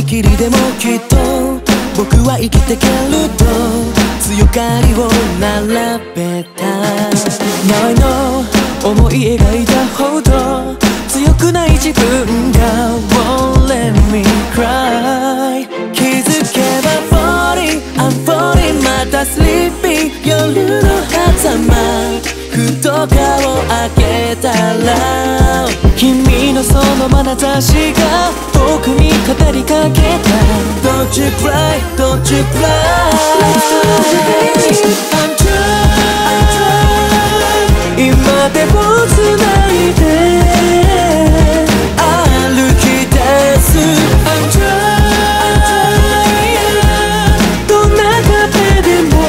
きりでもきっと僕は生きてけると強がりを並べた。 Now I know 思い描いたほど強くない自分が Won't let me cry。 気づけば falling I'm falling また sleeping 夜の狭間ふと顔開けたら君のその眼差しが僕に語りかけた。 Don't you cry, don't you cry Let's do it baby I'm trying 今でも繋いで歩き出す I'm trying どんな壁でも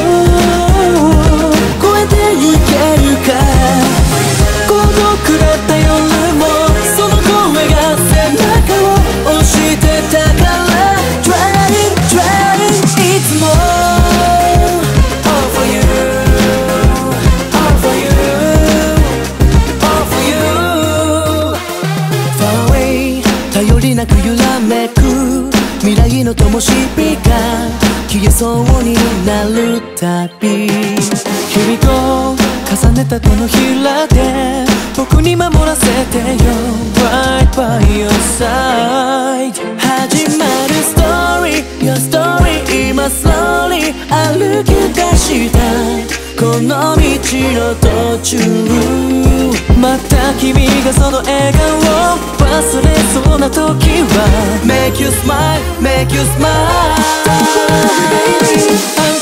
越えてゆけるか。孤独だった夜もその声が背中を押してたから Trying, trying いつも All for you All for you All for you Far away 頼りなく揺らめく未来の灯火が消えそうになるたび君と重ねた手のひらで僕に守らせてよ Right by your side 始まるストーリー Your story 今 slowly 歩き出したこの道の途中また君がその笑顔を忘れそうな時は Make you smile, make you smile Don't worry baby I'm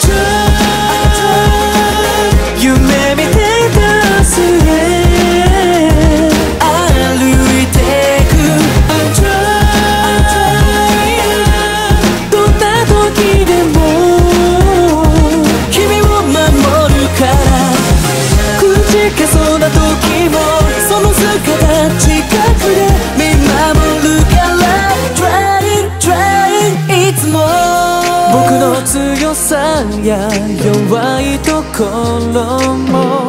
trying 夢見てたすれ歩いてく I'm trying どんな時でも君を守るからくじけそうな時もその姿近くで見守るから Trying, trying いつも僕の強さや弱いところも